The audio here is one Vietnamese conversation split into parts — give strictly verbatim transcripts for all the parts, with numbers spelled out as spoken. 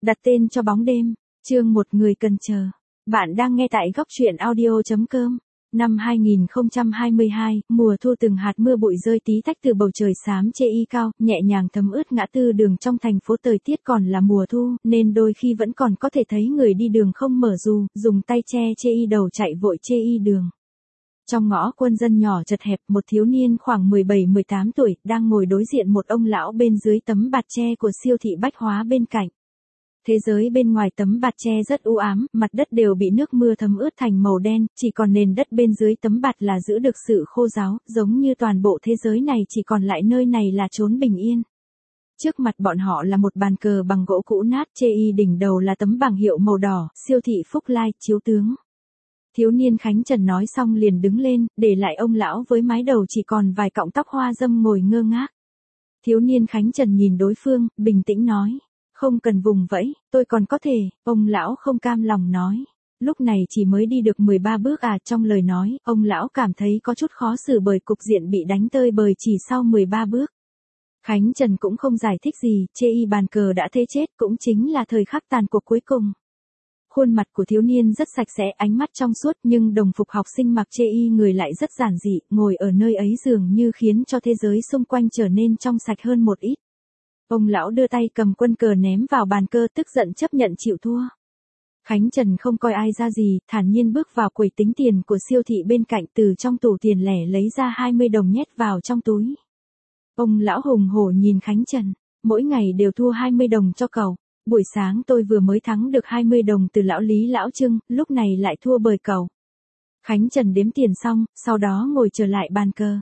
Đặt tên cho bóng đêm, chương một người cần chờ. Bạn đang nghe tại góc truyện audio chấm com. Năm hai nghìn không trăm hai mươi hai, mùa thu từng hạt mưa bụi rơi tí tách từ bầu trời xám chê y cao, nhẹ nhàng thấm ướt ngã tư đường trong thành phố. Thời tiết còn là mùa thu, nên đôi khi vẫn còn có thể thấy người đi đường không mở dù, dùng tay che chê y đầu chạy vội chê y đường. Trong ngõ quân dân nhỏ chật hẹp, một thiếu niên khoảng mười bảy mười tám tuổi, đang ngồi đối diện một ông lão bên dưới tấm bạt tre của siêu thị bách hóa bên cạnh. Thế giới bên ngoài tấm bạt tre rất u ám, mặt đất đều bị nước mưa thấm ướt thành màu đen, chỉ còn nền đất bên dưới tấm bạt là giữ được sự khô ráo, giống như toàn bộ thế giới này chỉ còn lại nơi này là chốn bình yên. Trước mặt bọn họ là một bàn cờ bằng gỗ cũ nát, chê y đỉnh đầu là tấm bảng hiệu màu đỏ, siêu thị Phúc Lai, chiếu tướng. Thiếu niên Khánh Trần nói xong liền đứng lên, để lại ông lão với mái đầu chỉ còn vài cọng tóc hoa râm ngồi ngơ ngác. Thiếu niên Khánh Trần nhìn đối phương, bình tĩnh nói. Không cần vùng vẫy, tôi còn có thể, ông lão không cam lòng nói. Lúc này chỉ mới đi được mười ba bước à, trong lời nói, ông lão cảm thấy có chút khó xử bởi cục diện bị đánh tơi bời chỉ sau mười ba bước. Khánh Trần cũng không giải thích gì, chê y bàn cờ đã thế chết, cũng chính là thời khắc tàn cuộc cuối cùng. Khuôn mặt của thiếu niên rất sạch sẽ, ánh mắt trong suốt, nhưng đồng phục học sinh mặc chê y người lại rất giản dị, ngồi ở nơi ấy dường như khiến cho thế giới xung quanh trở nên trong sạch hơn một ít. Ông lão đưa tay cầm quân cờ ném vào bàn cờ, tức giận chấp nhận chịu thua. Khánh Trần không coi ai ra gì, thản nhiên bước vào quầy tính tiền của siêu thị bên cạnh, từ trong tủ tiền lẻ lấy ra hai mươi đồng nhét vào trong túi. Ông lão hùng hổ nhìn Khánh Trần, mỗi ngày đều thua hai mươi đồng cho cậu. Buổi sáng tôi vừa mới thắng được hai mươi đồng từ lão Lý lão Trưng, lúc này lại thua bởi cậu. Khánh Trần đếm tiền xong, sau đó ngồi trở lại bàn cờ.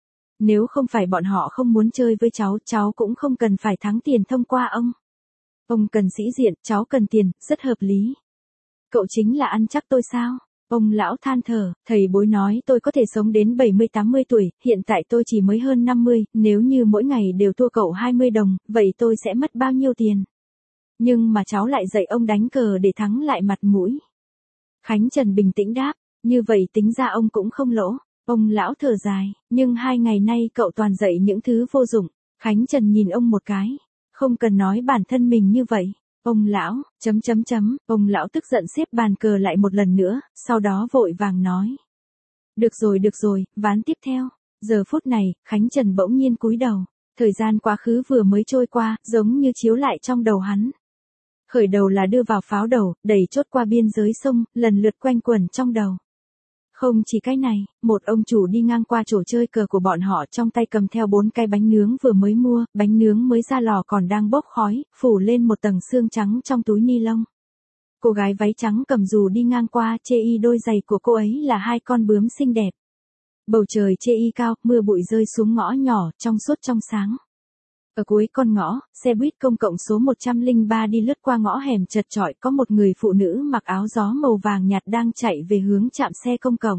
Nếu không phải bọn họ không muốn chơi với cháu, cháu cũng không cần phải thắng tiền thông qua ông. Ông cần sĩ diện, cháu cần tiền, rất hợp lý. Cậu chính là ăn chắc tôi sao? Ông lão than thở, thầy bối nói tôi có thể sống đến bảy mươi tám mươi tuổi, hiện tại tôi chỉ mới hơn năm mươi, nếu như mỗi ngày đều thua cậu hai mươi đồng, vậy tôi sẽ mất bao nhiêu tiền? Nhưng mà cháu lại dạy ông đánh cờ để thắng lại mặt mũi. Khánh Trần bình tĩnh đáp, như vậy tính ra ông cũng không lỗ. Ông lão thở dài, nhưng hai ngày nay cậu toàn dạy những thứ vô dụng. Khánh Trần nhìn ông một cái, không cần nói bản thân mình như vậy. Ông lão, chấm chấm chấm, ông lão tức giận xếp bàn cờ lại một lần nữa, sau đó vội vàng nói. Được rồi được rồi, ván tiếp theo. Giờ phút này, Khánh Trần bỗng nhiên cúi đầu. Thời gian quá khứ vừa mới trôi qua, giống như chiếu lại trong đầu hắn. Khởi đầu là đưa vào pháo đầu, đẩy chốt qua biên giới sông, lần lượt quanh quẩn trong đầu. Không chỉ cái này, một ông chủ đi ngang qua chỗ chơi cờ của bọn họ, trong tay cầm theo bốn cái bánh nướng vừa mới mua, bánh nướng mới ra lò còn đang bốc khói, phủ lên một tầng xương trắng trong túi ni lông. Cô gái váy trắng cầm dù đi ngang qua, chê y đôi giày của cô ấy là hai con bướm xinh đẹp. Bầu trời chê y cao, mưa bụi rơi xuống ngõ nhỏ, trong suốt trong sáng. Ở cuối con ngõ, xe buýt công cộng số một trăm lẻ ba đi lướt qua ngõ hẻm chật chội, có một người phụ nữ mặc áo gió màu vàng nhạt đang chạy về hướng trạm xe công cộng.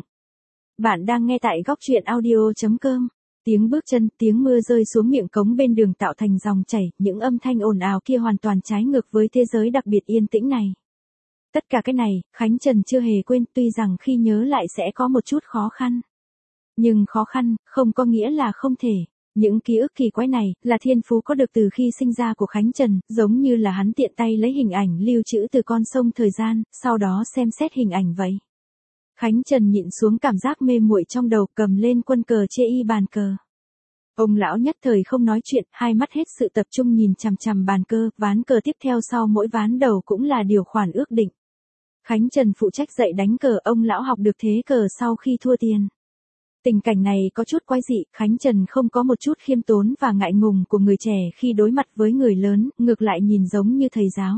Bạn đang nghe tại góc truyện audio chấm com. Tiếng bước chân, tiếng mưa rơi xuống miệng cống bên đường tạo thành dòng chảy, những âm thanh ồn ào kia hoàn toàn trái ngược với thế giới đặc biệt yên tĩnh này. Tất cả cái này, Khánh Trần chưa hề quên, tuy rằng khi nhớ lại sẽ có một chút khó khăn. Nhưng khó khăn, không có nghĩa là không thể. Những ký ức kỳ quái này, là thiên phú có được từ khi sinh ra của Khánh Trần, giống như là hắn tiện tay lấy hình ảnh lưu trữ từ con sông thời gian, sau đó xem xét hình ảnh vậy. Khánh Trần nhịn xuống cảm giác mê muội trong đầu, cầm lên quân cờ chê y bàn cờ. Ông lão nhất thời không nói chuyện, hai mắt hết sự tập trung nhìn chằm chằm bàn cờ, ván cờ tiếp theo sau mỗi ván đầu cũng là điều khoản ước định. Khánh Trần phụ trách dạy đánh cờ, ông lão học được thế cờ sau khi thua tiền. Tình cảnh này có chút quái dị, Khánh Trần không có một chút khiêm tốn và ngại ngùng của người trẻ khi đối mặt với người lớn, ngược lại nhìn giống như thầy giáo.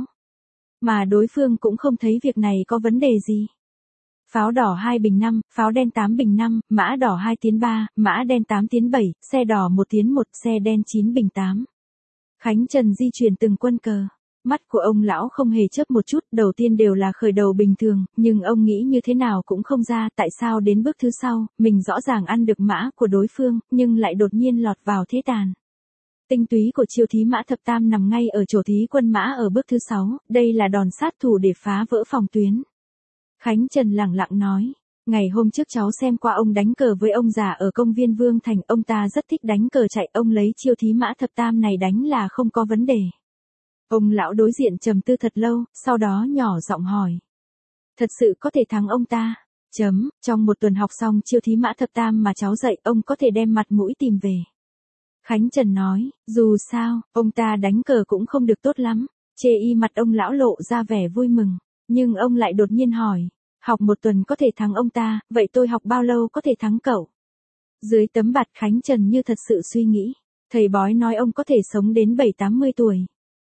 Mà đối phương cũng không thấy việc này có vấn đề gì. Pháo đỏ hai bình năm, pháo đen tám bình năm, mã đỏ hai tiến ba, mã đen tám tiến bảy, xe đỏ một tiến một, xe đen chín bình tám. Khánh Trần di chuyển từng quân cờ. Mắt của ông lão không hề chớp một chút, đầu tiên đều là khởi đầu bình thường, nhưng ông nghĩ như thế nào cũng không ra tại sao đến bước thứ sau, mình rõ ràng ăn được mã của đối phương, nhưng lại đột nhiên lọt vào thế tàn. Tinh túy của chiêu thí mã thập tam nằm ngay ở chỗ thí quân mã ở bước thứ sáu, đây là đòn sát thủ để phá vỡ phòng tuyến. Khánh Trần lẳng lặng nói, ngày hôm trước cháu xem qua ông đánh cờ với ông già ở công viên Vương Thành, ông ta rất thích đánh cờ chạy, ông lấy chiêu thí mã thập tam này đánh là không có vấn đề. Ông lão đối diện trầm tư thật lâu, sau đó nhỏ giọng hỏi. Thật sự có thể thắng ông ta? Chấm, trong một tuần học xong chiêu thí mã thập tam mà cháu dạy, ông có thể đem mặt mũi tìm về. Khánh Trần nói, dù sao, ông ta đánh cờ cũng không được tốt lắm. Chê y mặt ông lão lộ ra vẻ vui mừng. Nhưng ông lại đột nhiên hỏi, học một tuần có thể thắng ông ta, vậy tôi học bao lâu có thể thắng cậu? Dưới tấm bạt Khánh Trần như thật sự suy nghĩ. Thầy bói nói ông có thể sống đến bảy tám mươi tuổi.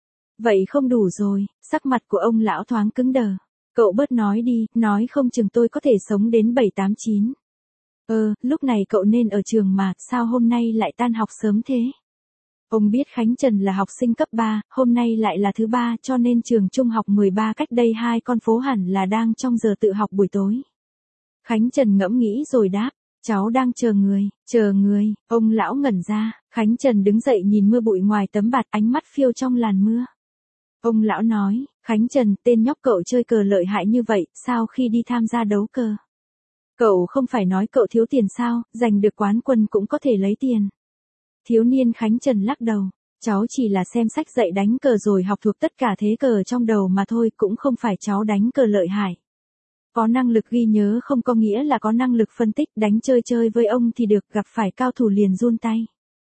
Vậy không đủ rồi, sắc mặt của ông lão thoáng cứng đờ. Cậu bớt nói đi, nói không chừng tôi có thể sống đến bảy tám chín. Ờ, lúc này cậu nên ở trường mà, sao hôm nay lại tan học sớm thế? Ông biết Khánh Trần là học sinh cấp ba, hôm nay lại là thứ ba cho nên trường trung học mười ba cách đây hai con phố hẳn là đang trong giờ tự học buổi tối. Khánh Trần ngẫm nghĩ rồi đáp, cháu đang chờ người, chờ người, ông lão ngẩn ra, Khánh Trần đứng dậy nhìn mưa bụi ngoài tấm bạt, ánh mắt phiêu trong làn mưa. Ông lão nói, Khánh Trần, tên nhóc cậu chơi cờ lợi hại như vậy, sao khi đi tham gia đấu cờ? Cậu không phải nói cậu thiếu tiền sao, giành được quán quân cũng có thể lấy tiền. Thiếu niên Khánh Trần lắc đầu, cháu chỉ là xem sách dạy đánh cờ rồi học thuộc tất cả thế cờ trong đầu mà thôi, cũng không phải cháu đánh cờ lợi hại. Có năng lực ghi nhớ không có nghĩa là có năng lực phân tích, đánh chơi chơi với ông thì được, gặp phải cao thủ liền run tay.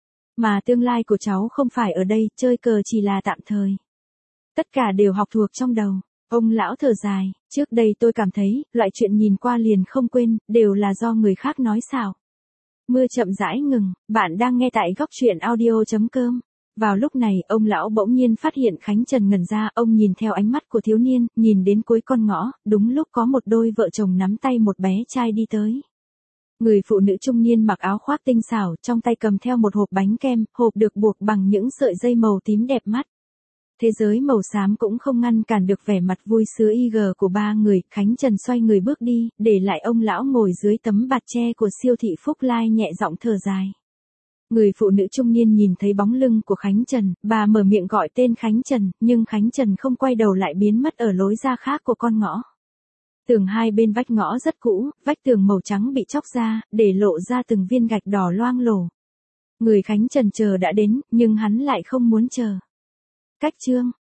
Mà tương lai của cháu không phải ở đây, chơi cờ chỉ là tạm thời. Tất cả đều học thuộc trong đầu. Ông lão thở dài, trước đây tôi cảm thấy, loại chuyện nhìn qua liền không quên, đều là do người khác nói xạo. Mưa chậm rãi ngừng, bạn đang nghe tại góc truyện audio chấm com. Vào lúc này, ông lão bỗng nhiên phát hiện Khánh Trần ngẩn ra, ông nhìn theo ánh mắt của thiếu niên, nhìn đến cuối con ngõ, đúng lúc có một đôi vợ chồng nắm tay một bé trai đi tới. Người phụ nữ trung niên mặc áo khoác tinh xảo, trong tay cầm theo một hộp bánh kem, hộp được buộc bằng những sợi dây màu tím đẹp mắt. Thế giới màu xám cũng không ngăn cản được vẻ mặt vui sướng y gờ của ba người. Khánh Trần xoay người bước đi, để lại ông lão ngồi dưới tấm bạt tre của siêu thị Phúc Lai nhẹ giọng thở dài. Người phụ nữ trung niên nhìn thấy bóng lưng của Khánh Trần, bà mở miệng gọi tên Khánh Trần, nhưng Khánh Trần không quay đầu lại, biến mất ở lối ra khác của con ngõ. Tường hai bên vách ngõ rất cũ, vách tường màu trắng bị chóc ra, để lộ ra từng viên gạch đỏ loang lổ. Người Khánh Trần chờ đã đến, nhưng hắn lại không muốn chờ. Cách chương